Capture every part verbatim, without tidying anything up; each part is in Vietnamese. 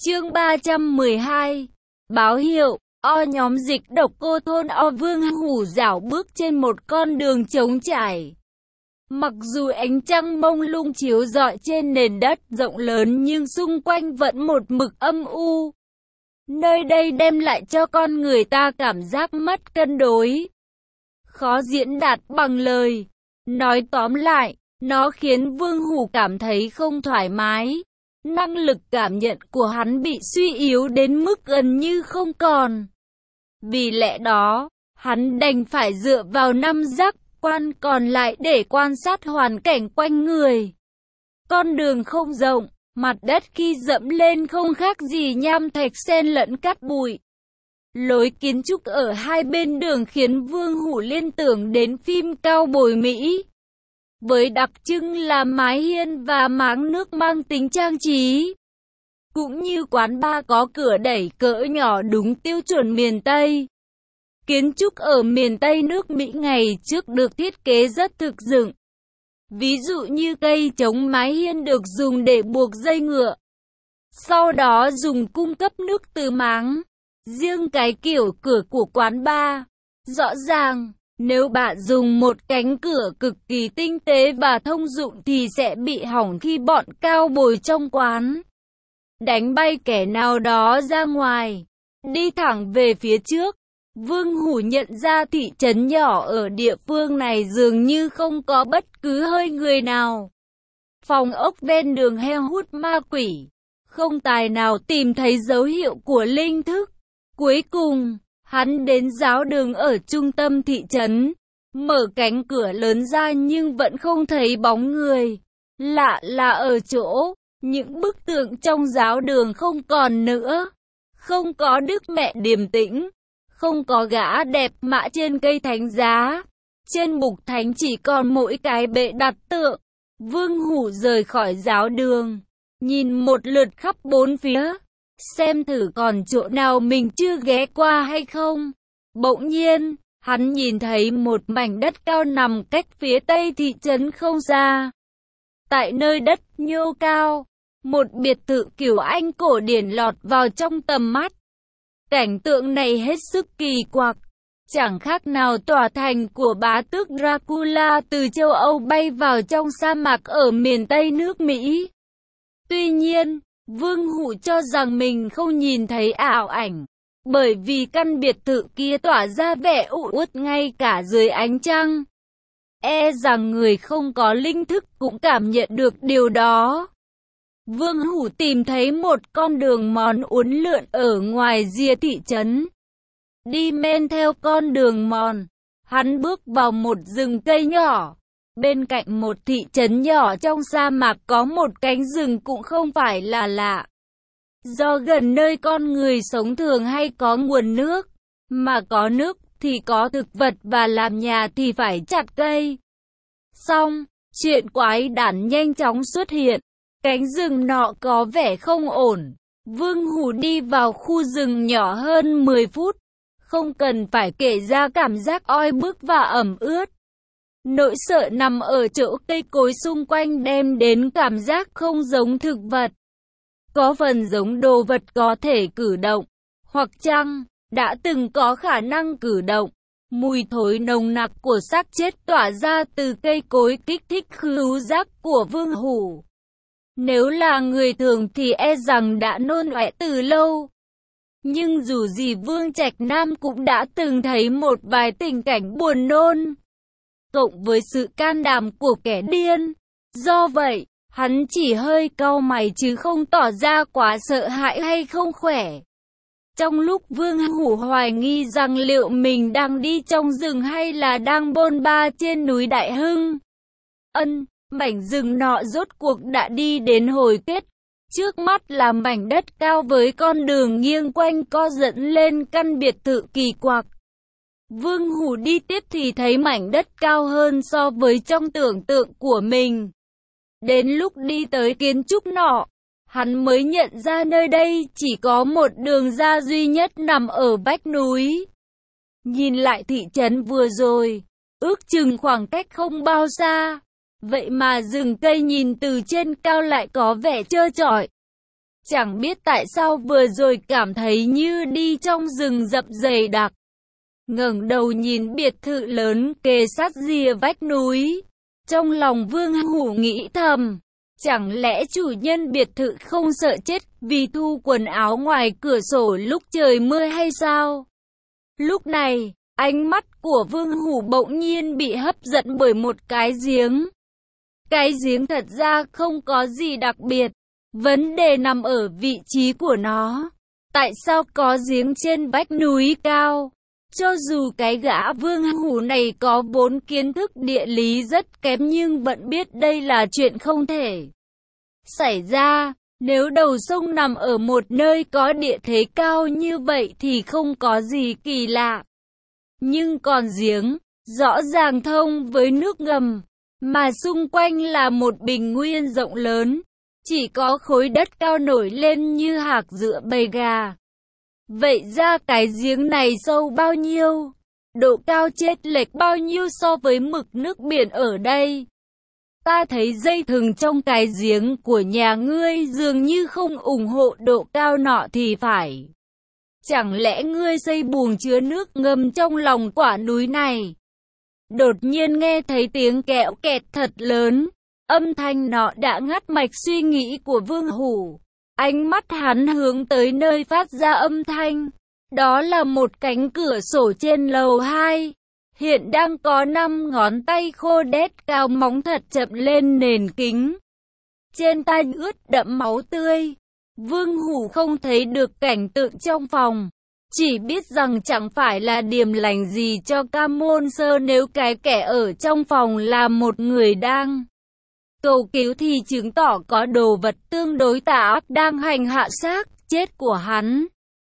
Chương ba trăm mười hai. Báo hiệu. O nhóm dịch độc cô thôn O Vương Hủ dạo bước trên một con đường trống trải. Mặc dù ánh trăng mông lung chiếu rọi trên nền đất rộng lớn nhưng xung quanh vẫn một mực âm u. Nơi đây đem lại cho con người ta cảm giác mất cân đối. Khó diễn đạt bằng lời. Nói tóm lại, nó khiến Vương Hủ cảm thấy không thoải mái. Năng lực cảm nhận của hắn bị suy yếu đến mức gần như không còn. Vì lẽ đó, hắn đành phải dựa vào năm giác quan còn lại để quan sát hoàn cảnh quanh người. Con đường không rộng, mặt đất khi dẫm lên không khác gì nham thạch xen lẫn cát bụi. Lối kiến trúc ở hai bên đường khiến Vương Hủ liên tưởng đến phim cao bồi Mỹ. Với đặc trưng là mái hiên và máng nước mang tính trang trí. Cũng như quán bar có cửa đẩy cỡ nhỏ đúng tiêu chuẩn miền Tây. Kiến trúc ở miền Tây nước Mỹ ngày trước được thiết kế rất thực dụng. Ví dụ như cây chống mái hiên được dùng để buộc dây ngựa. Sau đó dùng cung cấp nước từ máng. Riêng cái kiểu cửa của quán bar, rõ ràng, nếu bạn dùng một cánh cửa cực kỳ tinh tế và thông dụng thì sẽ bị hỏng khi bọn cao bồi trong quán đánh bay kẻ nào đó ra ngoài. Đi thẳng về phía trước, Vương Hủ nhận ra thị trấn nhỏ ở địa phương này dường như không có bất cứ hơi người nào. Phòng ốc ven đường heo hút ma quỷ, không tài nào tìm thấy dấu hiệu của linh thức. Cuối cùng, hắn đến giáo đường ở trung tâm thị trấn, mở cánh cửa lớn ra nhưng vẫn không thấy bóng người. Lạ là ở chỗ, những bức tượng trong giáo đường không còn nữa. Không có Đức Mẹ điềm tĩnh, không có gã đẹp mã trên cây thánh giá. Trên bục thánh chỉ còn mỗi cái bệ đặt tượng. Vương Hủ rời khỏi giáo đường, nhìn một lượt khắp bốn phía, xem thử còn chỗ nào mình chưa ghé qua hay không. Bỗng nhiên, hắn nhìn thấy một mảnh đất cao nằm cách phía tây thị trấn không xa. Tại nơi đất nhô cao, một biệt thự kiểu Anh cổ điển lọt vào trong tầm mắt. Cảnh tượng này hết sức kỳ quặc, chẳng khác nào tòa thành của bá tước Dracula từ châu Âu bay vào trong sa mạc ở miền Tây nước Mỹ. Tuy nhiên, Vương Hủ cho rằng mình không nhìn thấy ảo ảnh, bởi vì căn biệt thự kia tỏa ra vẻ u uất ngay cả dưới ánh trăng. E rằng người không có linh thức cũng cảm nhận được điều đó. Vương Hủ tìm thấy một con đường mòn uốn lượn ở ngoài rìa thị trấn. Đi men theo con đường mòn, hắn bước vào một rừng cây nhỏ. Bên cạnh một thị trấn nhỏ trong sa mạc có một cánh rừng cũng không phải là lạ. Do gần nơi con người sống thường hay có nguồn nước, mà có nước thì có thực vật và làm nhà thì phải chặt cây. Xong, chuyện quái đản nhanh chóng xuất hiện. Cánh rừng nọ có vẻ không ổn. Vương Hủ đi vào khu rừng nhỏ hơn mười phút. Không cần phải kể ra cảm giác oi bức và ẩm ướt. Nỗi sợ nằm ở chỗ cây cối xung quanh đem đến cảm giác không giống thực vật. Có phần giống đồ vật có thể cử động, hoặc chăng đã từng có khả năng cử động. Mùi thối nồng nặc của xác chết tỏa ra từ cây cối kích thích khứu giác của Vương Hủ. Nếu là người thường thì e rằng đã nôn ọe từ lâu. Nhưng dù gì Vương Trạch Nam cũng đã từng thấy một vài tình cảnh buồn nôn. Cộng với sự can đảm của kẻ điên. Do vậy, hắn chỉ hơi cau mày chứ không tỏ ra quá sợ hãi hay không khỏe. Trong lúc Vương Hủ hoài nghi rằng liệu mình đang đi trong rừng hay là đang bôn ba trên núi Đại Hưng. Ân, mảnh rừng nọ rốt cuộc đã đi đến hồi kết. Trước mắt là mảnh đất cao với con đường nghiêng quanh co dẫn lên căn biệt thự kỳ quặc. Vương Hủ đi tiếp thì thấy mảnh đất cao hơn so với trong tưởng tượng của mình. Đến lúc đi tới kiến trúc nọ, hắn mới nhận ra nơi đây chỉ có một đường ra duy nhất nằm ở vách núi. Nhìn lại thị trấn vừa rồi, ước chừng khoảng cách không bao xa. Vậy mà rừng cây nhìn từ trên cao lại có vẻ trơ trọi. Chẳng biết tại sao vừa rồi cảm thấy như đi trong rừng rậm dày đặc. Ngẩng đầu nhìn biệt thự lớn kề sát rìa vách núi. Trong lòng Vương Hủ nghĩ thầm, chẳng lẽ chủ nhân biệt thự không sợ chết vì thu quần áo ngoài cửa sổ lúc trời mưa hay sao? Lúc này, ánh mắt của Vương Hủ bỗng nhiên bị hấp dẫn bởi một cái giếng. Cái giếng thật ra không có gì đặc biệt, vấn đề nằm ở vị trí của nó. Tại sao có giếng trên vách núi cao? Cho dù cái gã Vương Hủ này có vốn kiến thức địa lý rất kém nhưng vẫn biết đây là chuyện không thể xảy ra. Nếu đầu sông nằm ở một nơi có địa thế cao như vậy thì không có gì kỳ lạ. Nhưng còn giếng, rõ ràng thông với nước ngầm, mà xung quanh là một bình nguyên rộng lớn, chỉ có khối đất cao nổi lên như hạc giữa bầy gà. Vậy ra cái giếng này sâu bao nhiêu? Độ cao chết lệch bao nhiêu so với mực nước biển ở đây? Ta thấy dây thừng trong cái giếng của nhà ngươi dường như không ủng hộ độ cao nọ thì phải. Chẳng lẽ ngươi xây buồng chứa nước ngầm trong lòng quả núi này? Đột nhiên nghe thấy tiếng kẹo kẹt thật lớn. Âm thanh nọ đã ngắt mạch suy nghĩ của Vương Hủ. Ánh mắt hắn hướng tới nơi phát ra âm thanh. Đó là một cánh cửa sổ trên lầu hai. Hiện đang có năm ngón tay khô đét cao móng thật chậm lên nền kính. Trên tay ướt đẫm máu tươi. Vương Hủ không thấy được cảnh tượng trong phòng. Chỉ biết rằng chẳng phải là điềm lành gì cho Ca Môn Sơ nếu cái kẻ ở trong phòng là một người đang cầu cứu thì chứng tỏ có đồ vật tương đối tà ác đang hành hạ xác chết của hắn.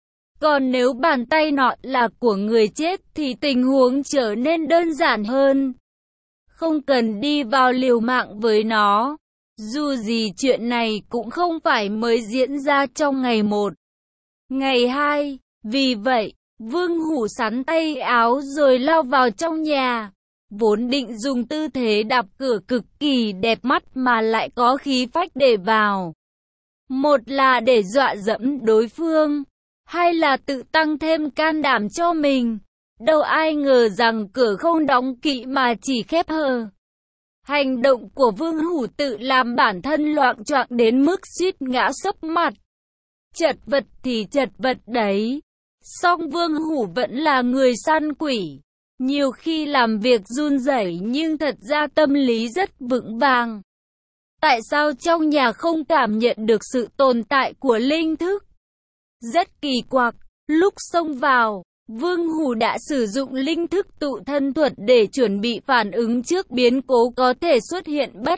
Còn nếu bàn tay nọ là của người chết thì tình huống trở nên đơn giản hơn. Không cần đi vào liều mạng với nó. Dù gì chuyện này cũng không phải mới diễn ra trong ngày một, ngày hai. Vì vậy, Vương Hủ sắn tay áo rồi lao vào trong nhà. Vốn định dùng tư thế đạp cửa cực kỳ đẹp mắt mà lại có khí phách để vào. Một là để dọa dẫm đối phương, hai là tự tăng thêm can đảm cho mình. Đâu ai ngờ rằng cửa không đóng kỹ mà chỉ khép hờ. Hành động của Vương Hủ tự làm bản thân loạng choạng đến mức suýt ngã sấp mặt. Chật vật thì chật vật đấy. Song Vương Hủ vẫn là người săn quỷ. Nhiều khi làm việc run rẩy nhưng thật ra tâm lý rất vững vàng. Tại sao trong nhà không cảm nhận được sự tồn tại của linh thức? Rất kỳ quặc, lúc xông vào, Vương Hủ đã sử dụng linh thức tụ thân thuật để chuẩn bị phản ứng trước biến cố có thể xuất hiện bất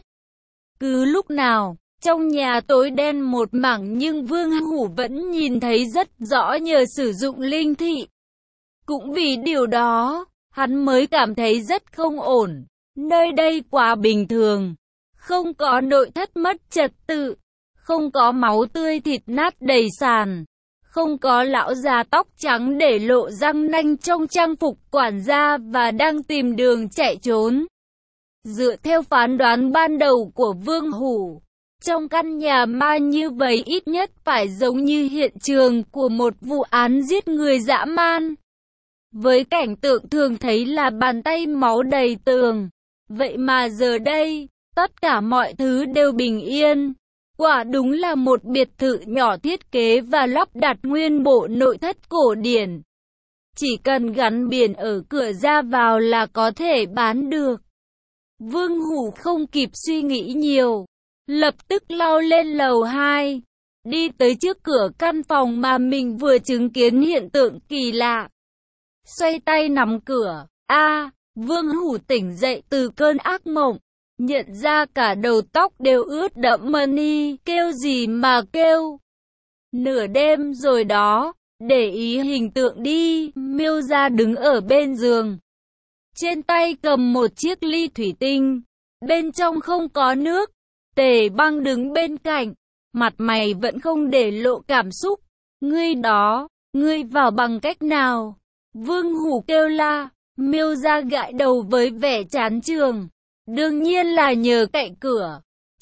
cứ lúc nào. Trong nhà tối đen một mảng nhưng Vương Hủ vẫn nhìn thấy rất rõ nhờ sử dụng linh thị. Cũng vì điều đó, hắn mới cảm thấy rất không ổn. Nơi đây quá bình thường. Không có nội thất mất trật tự. Không có máu tươi thịt nát đầy sàn. Không có lão già tóc trắng để lộ răng nanh trong trang phục quản gia và đang tìm đường chạy trốn. Dựa theo phán đoán ban đầu của Vương Hủ, trong căn nhà ma như vậy ít nhất phải giống như hiện trường của một vụ án giết người dã man. Với cảnh tượng thường thấy là bàn tay máu đầy tường. Vậy mà giờ đây, tất cả mọi thứ đều bình yên. Quả đúng là một biệt thự nhỏ thiết kế và lắp đặt nguyên bộ nội thất cổ điển. Chỉ cần gắn biển ở cửa ra vào là có thể bán được. Vương Hủ không kịp suy nghĩ nhiều. Lập tức lao lên lầu hai. Đi tới trước cửa căn phòng mà mình vừa chứng kiến hiện tượng kỳ lạ. Xoay tay nắm cửa. A, à, Vương Hủ tỉnh dậy từ cơn ác mộng. Nhận ra cả đầu tóc đều ướt đẫm money, kêu gì mà kêu. Nửa đêm rồi đó, để ý hình tượng đi, Miêu Gia đứng ở bên giường. Trên tay cầm một chiếc ly thủy tinh, bên trong không có nước. Tề Băng đứng bên cạnh, mặt mày vẫn không để lộ cảm xúc. Ngươi đó, ngươi vào bằng cách nào? Vương Hủ kêu la. Miêu Gia gãi đầu với vẻ chán chường. Đương nhiên là nhờ cậy cửa.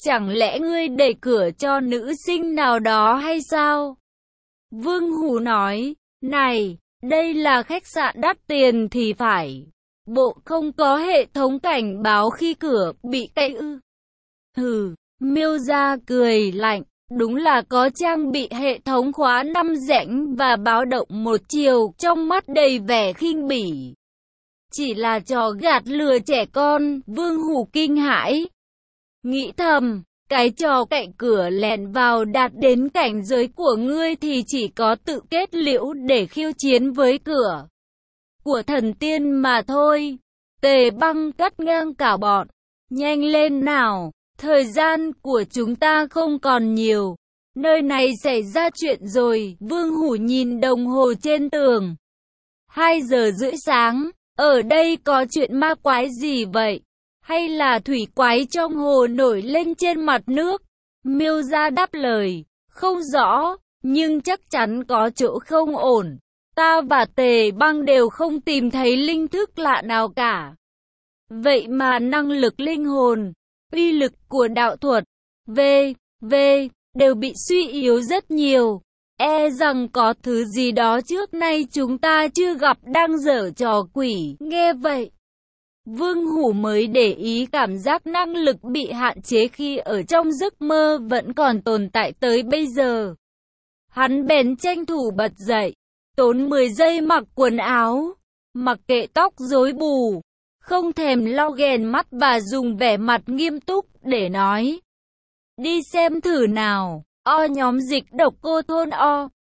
Chẳng lẽ ngươi đẩy cửa cho nữ sinh nào đó hay sao? Vương Hủ nói, này, đây là khách sạn đắt tiền thì phải. Bộ không có hệ thống cảnh báo khi cửa bị cậy ư? Hừ, Miêu Gia cười lạnh, đúng là có trang bị hệ thống khóa năm rãnh và báo động một chiều, trong mắt đầy vẻ khinh bỉ. Chỉ là trò gạt lừa trẻ con, Vương Hủ kinh hãi. Nghĩ thầm, cái trò cậy cửa lẻn vào đạt đến cảnh giới của ngươi thì chỉ có tự kết liễu để khiêu chiến với cửa của thần tiên mà thôi. Tề Băng cắt ngang cả bọn. Nhanh lên nào, thời gian của chúng ta không còn nhiều. Nơi này xảy ra chuyện rồi. Vương Hủ nhìn đồng hồ trên tường. Hai giờ rưỡi sáng, ở đây có chuyện ma quái gì vậy? Hay là thủy quái trong hồ nổi lên trên mặt nước? Miêu Gia đáp lời, không rõ, nhưng chắc chắn có chỗ không ổn. Ta và Tề Băng đều không tìm thấy linh thức lạ nào cả. Vậy mà năng lực linh hồn, uy lực của đạo thuật, v, v, đều bị suy yếu rất nhiều. E rằng có thứ gì đó trước nay chúng ta chưa gặp đang giở trò quỷ. Nghe vậy, Vương Hủ mới để ý cảm giác năng lực bị hạn chế khi ở trong giấc mơ vẫn còn tồn tại tới bây giờ. Hắn bèn tranh thủ bật dậy, tốn mười giây mặc quần áo, mặc kệ tóc rối bù, không thèm lau ghèn mắt và dùng vẻ mặt nghiêm túc để nói. Đi xem thử nào, o nhóm dịch độc cô thôn o.